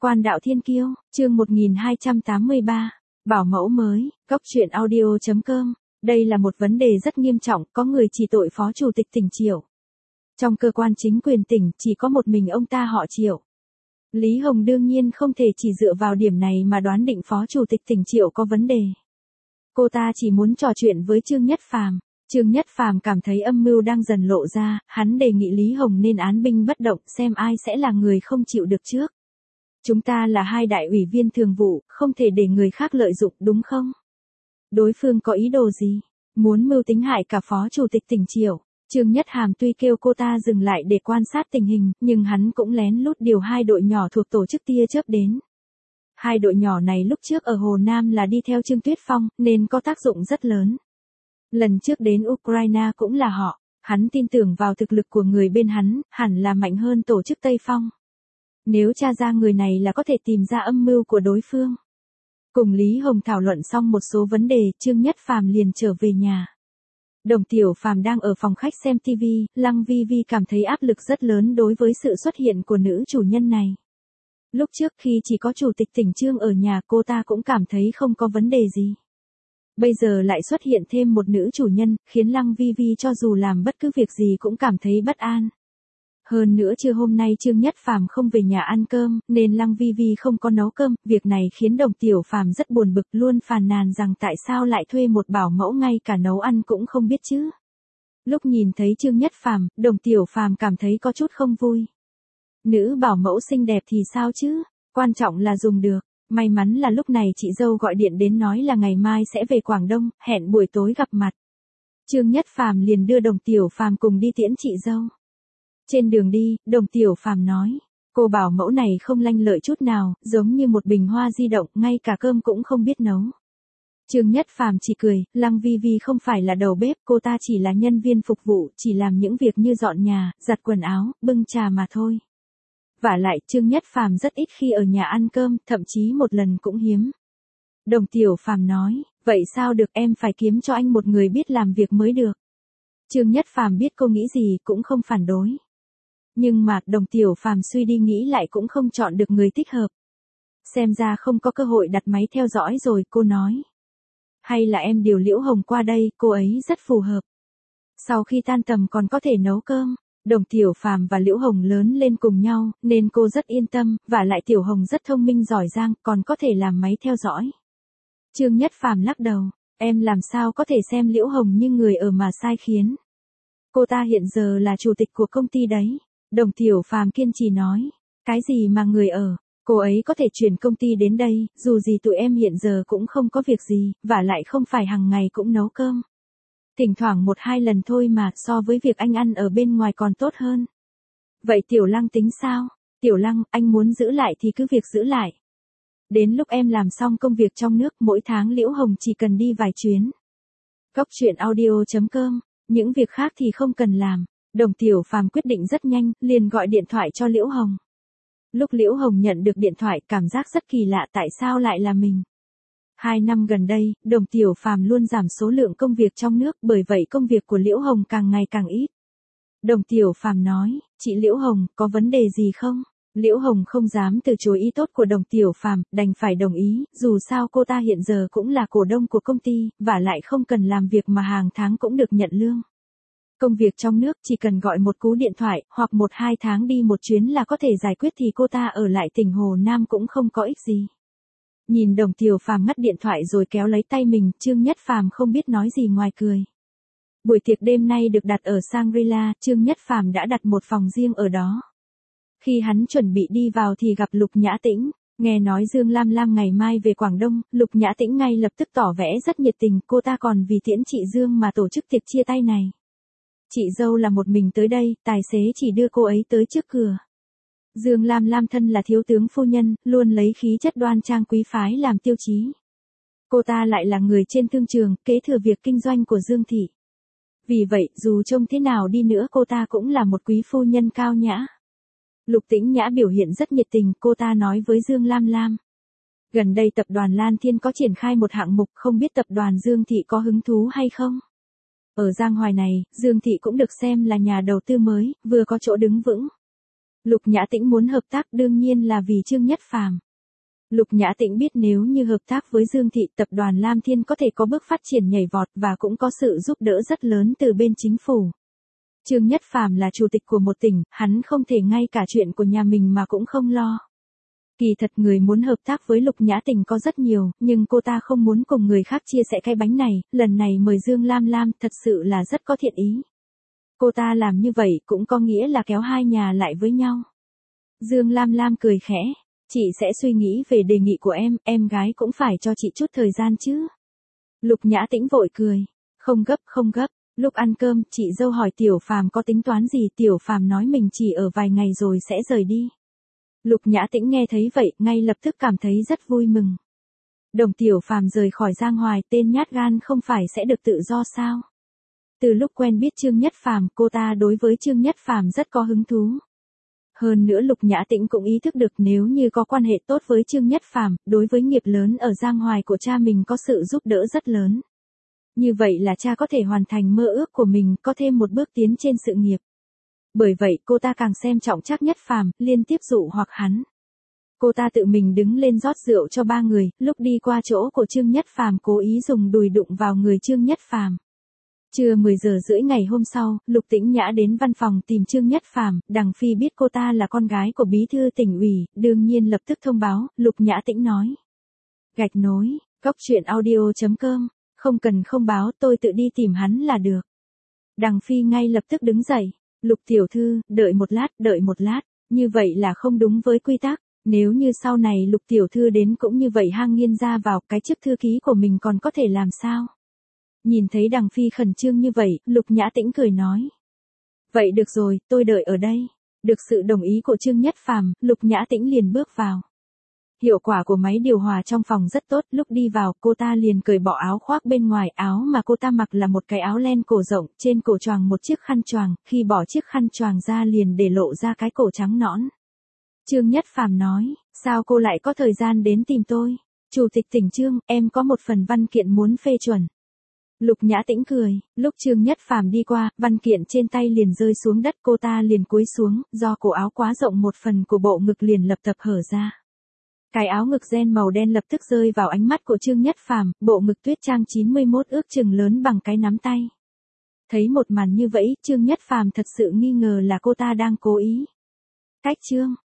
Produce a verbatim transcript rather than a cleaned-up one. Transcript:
Quan đạo thiên kiêu, chương một nghìn hai trăm tám mươi ba, bảo mẫu mới, góc truyện audio chấm com. Đây là một vấn đề rất nghiêm trọng, có người chỉ tội Phó Chủ tịch tỉnh Triệu. Trong cơ quan chính quyền tỉnh, chỉ có một mình ông ta họ Triệu. Lý Hồng đương nhiên không thể chỉ dựa vào điểm này mà đoán định Phó Chủ tịch tỉnh Triệu có vấn đề. Cô ta chỉ muốn trò chuyện với Trương Nhất Phàm. Trương Nhất Phàm cảm thấy âm mưu đang dần lộ ra, hắn đề nghị Lý Hồng nên án binh bất động xem ai sẽ là người không chịu được trước. Chúng ta là hai đại ủy viên thường vụ, không thể để người khác lợi dụng đúng không? Đối phương có ý đồ gì? Muốn mưu tính hại cả Phó Chủ tịch tỉnh Triệu. Trương Nhất Hàm tuy kêu cô ta dừng lại để quan sát tình hình, nhưng hắn cũng lén lút điều hai đội nhỏ thuộc tổ chức tia chớp đến. Hai đội nhỏ này lúc trước ở Hồ Nam là đi theo Trương Tuyết Phong, nên có tác dụng rất lớn. Lần trước đến Ukraine cũng là họ, hắn tin tưởng vào thực lực của người bên hắn, hẳn là mạnh hơn tổ chức Tây Phong. Nếu tra ra người này là có thể tìm ra âm mưu của đối phương. Cùng Lý Hồng thảo luận xong một số vấn đề, Trương Nhất Phàm liền trở về nhà. Đồng Tiểu Phàm đang ở phòng khách xem ti vi, Lăng Vi Vi cảm thấy áp lực rất lớn đối với sự xuất hiện của nữ chủ nhân này. Lúc trước khi chỉ có Chủ tịch tỉnh Trương ở nhà cô ta cũng cảm thấy không có vấn đề gì. Bây giờ lại xuất hiện thêm một nữ chủ nhân, khiến Lăng Vi Vi cho dù làm bất cứ việc gì cũng cảm thấy bất an. Hơn nữa trưa hôm nay Trương Nhất Phàm không về nhà ăn cơm, nên Lăng Vi Vi không có nấu cơm, việc này khiến Đồng Tiểu Phàm rất buồn bực, luôn phàn nàn rằng tại sao lại thuê một bảo mẫu ngay cả nấu ăn cũng không biết chứ. Lúc nhìn thấy Trương Nhất Phàm, Đồng Tiểu Phàm cảm thấy có chút không vui. Nữ bảo mẫu xinh đẹp thì sao chứ, quan trọng là dùng được. May mắn là lúc này chị dâu gọi điện đến nói là ngày mai sẽ về Quảng Đông, hẹn buổi tối gặp mặt. Trương Nhất Phàm liền đưa Đồng Tiểu Phàm cùng đi tiễn chị dâu. Trên đường đi, Đồng Tiểu Phàm nói, cô bảo mẫu này không lanh lợi chút nào, giống như một bình hoa di động, ngay cả cơm cũng không biết nấu. Trương Nhất Phàm chỉ cười, Lăng Vi Vi không phải là đầu bếp, cô ta chỉ là nhân viên phục vụ, chỉ làm những việc như dọn nhà, giặt quần áo, bưng trà mà thôi. Vả lại, Trương Nhất Phàm rất ít khi ở nhà ăn cơm, thậm chí một lần cũng hiếm. Đồng Tiểu Phàm nói, vậy sao được, em phải kiếm cho anh một người biết làm việc mới được. Trương Nhất Phàm biết cô nghĩ gì cũng không phản đối. Nhưng mà, Đồng Tiểu Phàm suy đi nghĩ lại cũng không chọn được người thích hợp. Xem ra không có cơ hội đặt máy theo dõi rồi, cô nói. Hay là em điều Liễu Hồng qua đây, cô ấy rất phù hợp. Sau khi tan tầm còn có thể nấu cơm. Đồng Tiểu Phàm và Liễu Hồng lớn lên cùng nhau, nên cô rất yên tâm, và lại Tiểu Hồng rất thông minh giỏi giang, còn có thể làm máy theo dõi. Trương Nhất Phàm lắc đầu, em làm sao có thể xem Liễu Hồng như người ở mà sai khiến. Cô ta hiện giờ là chủ tịch của công ty đấy. Đồng Tiểu Phàm kiên trì nói, cái gì mà người ở, cô ấy có thể chuyển công ty đến đây, dù gì tụi em hiện giờ cũng không có việc gì, và lại không phải hàng ngày cũng nấu cơm. Thỉnh thoảng một hai lần thôi mà, so với việc anh ăn ở bên ngoài còn tốt hơn. Vậy Tiểu Lăng tính sao? Tiểu Lăng, anh muốn giữ lại thì cứ việc giữ lại. Đến lúc em làm xong công việc trong nước, mỗi tháng Liễu Hồng chỉ cần đi vài chuyến. Góc truyện audio chấm com, những việc khác thì không cần làm. Đồng Tiểu Phàm quyết định rất nhanh, liền gọi điện thoại cho Liễu Hồng. Lúc Liễu Hồng nhận được điện thoại, cảm giác rất kỳ lạ, tại sao lại là mình. Hai năm gần đây, Đồng Tiểu Phàm luôn giảm số lượng công việc trong nước, bởi vậy công việc của Liễu Hồng càng ngày càng ít. Đồng Tiểu Phàm nói, chị Liễu Hồng, có vấn đề gì không? Liễu Hồng không dám từ chối ý tốt của Đồng Tiểu Phàm, đành phải đồng ý, dù sao cô ta hiện giờ cũng là cổ đông của công ty, và lại không cần làm việc mà hàng tháng cũng được nhận lương. Công việc trong nước chỉ cần gọi một cú điện thoại, hoặc một hai tháng đi một chuyến là có thể giải quyết, thì cô ta ở lại tỉnh Hồ Nam cũng không có ích gì. Nhìn Đồng Tiểu Phàm ngắt điện thoại rồi kéo lấy tay mình, Trương Nhất Phàm không biết nói gì ngoài cười. Buổi tiệc đêm nay được đặt ở Shangri-La, Trương Nhất Phàm đã đặt một phòng riêng ở đó. Khi hắn chuẩn bị đi vào thì gặp Lục Nhã Tĩnh, nghe nói Dương Lam Lam ngày mai về Quảng Đông, Lục Nhã Tĩnh ngay lập tức tỏ vẻ rất nhiệt tình, cô ta còn vì tiễn chị Dương mà tổ chức tiệc chia tay này. Chị dâu là một mình tới đây, tài xế chỉ đưa cô ấy tới trước cửa. Dương Lam Lam thân là thiếu tướng phu nhân, luôn lấy khí chất đoan trang quý phái làm tiêu chí. Cô ta lại là người trên thương trường, kế thừa việc kinh doanh của Dương Thị. Vì vậy, dù trông thế nào đi nữa cô ta cũng là một quý phu nhân cao nhã. Lục Tĩnh Nhã biểu hiện rất nhiệt tình, cô ta nói với Dương Lam Lam. Gần đây tập đoàn Lan Thiên có triển khai một hạng mục, không biết tập đoàn Dương Thị có hứng thú hay không? Ở Giang Hoài này, Dương Thị cũng được xem là nhà đầu tư mới, vừa có chỗ đứng vững. Lục Nhã Tĩnh muốn hợp tác đương nhiên là vì Trương Nhất Phàm. Lục Nhã Tĩnh biết nếu như hợp tác với Dương Thị, tập đoàn Lam Thiên có thể có bước phát triển nhảy vọt và cũng có sự giúp đỡ rất lớn từ bên chính phủ. Trương Nhất Phàm là chủ tịch của một tỉnh, hắn không thể ngay cả chuyện của nhà mình mà cũng không lo. Kỳ thật người muốn hợp tác với Lục Nhã Tĩnh có rất nhiều, nhưng cô ta không muốn cùng người khác chia sẻ cái bánh này, lần này mời Dương Lam Lam thật sự là rất có thiện ý. Cô ta làm như vậy cũng có nghĩa là kéo hai nhà lại với nhau. Dương Lam Lam cười khẽ, chị sẽ suy nghĩ về đề nghị của em, em gái cũng phải cho chị chút thời gian chứ. Lục Nhã Tĩnh vội cười, không gấp không gấp, lúc ăn cơm chị dâu hỏi Tiểu Phàm có tính toán gì, Tiểu Phàm nói mình chỉ ở vài ngày rồi sẽ rời đi. Lục Nhã Tĩnh nghe thấy vậy, ngay lập tức cảm thấy rất vui mừng. Đồng Tiểu Phàm rời khỏi Giang Hoài, tên nhát gan không phải sẽ được tự do sao? Từ lúc quen biết Trương Nhất Phàm, cô ta đối với Trương Nhất Phàm rất có hứng thú. Hơn nữa Lục Nhã Tĩnh cũng ý thức được nếu như có quan hệ tốt với Trương Nhất Phàm, đối với nghiệp lớn ở Giang Hoài của cha mình có sự giúp đỡ rất lớn. Như vậy là cha có thể hoàn thành mơ ước của mình, có thêm một bước tiến trên sự nghiệp. Bởi vậy cô ta càng xem trọng Trác Nhất Phàm, liên tiếp dụ hoặc hắn. Cô ta tự mình đứng lên rót rượu cho ba người, lúc đi qua chỗ của Trương Nhất Phàm cố ý dùng đùi đụng vào người Trương Nhất Phàm. Trưa mười giờ rưỡi ngày hôm sau, Lục Tĩnh Nhã đến văn phòng tìm Trương Nhất Phàm, Đằng Phi biết cô ta là con gái của bí thư tỉnh ủy, đương nhiên lập tức thông báo, Lục Nhã Tĩnh nói. Gạch nối, cốc truyện audio chấm com, không cần không báo, tôi tự đi tìm hắn là được. Đằng Phi ngay lập tức đứng dậy, Lục tiểu thư, đợi một lát, đợi một lát, như vậy là không đúng với quy tắc, nếu như sau này Lục tiểu thư đến cũng như vậy hang nghiên ra vào, cái chức thư ký của mình còn có thể làm sao? Nhìn thấy Đằng Phi khẩn trương như vậy, Lục Nhã Tĩnh cười nói. Vậy được rồi, tôi đợi ở đây. Được sự đồng ý của Trương Nhất Phàm, Lục Nhã Tĩnh liền bước vào. Hiệu quả của máy điều hòa trong phòng rất tốt, lúc đi vào cô ta liền cởi bỏ áo khoác bên ngoài, áo mà cô ta mặc là một cái áo len cổ rộng, trên cổ choàng một chiếc khăn choàng, khi bỏ chiếc khăn choàng ra liền để lộ ra cái cổ trắng nõn. Trương Nhất Phàm nói, sao cô lại có thời gian đến tìm tôi? Chủ tịch tỉnh Trương, em có một phần văn kiện muốn phê chuẩn. Lục Nhã Tĩnh cười, lúc Trương Nhất Phàm đi qua, văn kiện trên tay liền rơi xuống đất, cô ta liền cúi xuống, do cổ áo quá rộng một phần của bộ ngực liền lập tập hở ra. Cái áo ngực ren màu đen lập tức rơi vào ánh mắt của Trương Nhất Phàm, bộ ngực tuyết trang chín mươi mốt ước chừng lớn bằng cái nắm tay. Thấy một màn như vậy, Trương Nhất Phàm thật sự nghi ngờ là cô ta đang cố ý. Cách Trương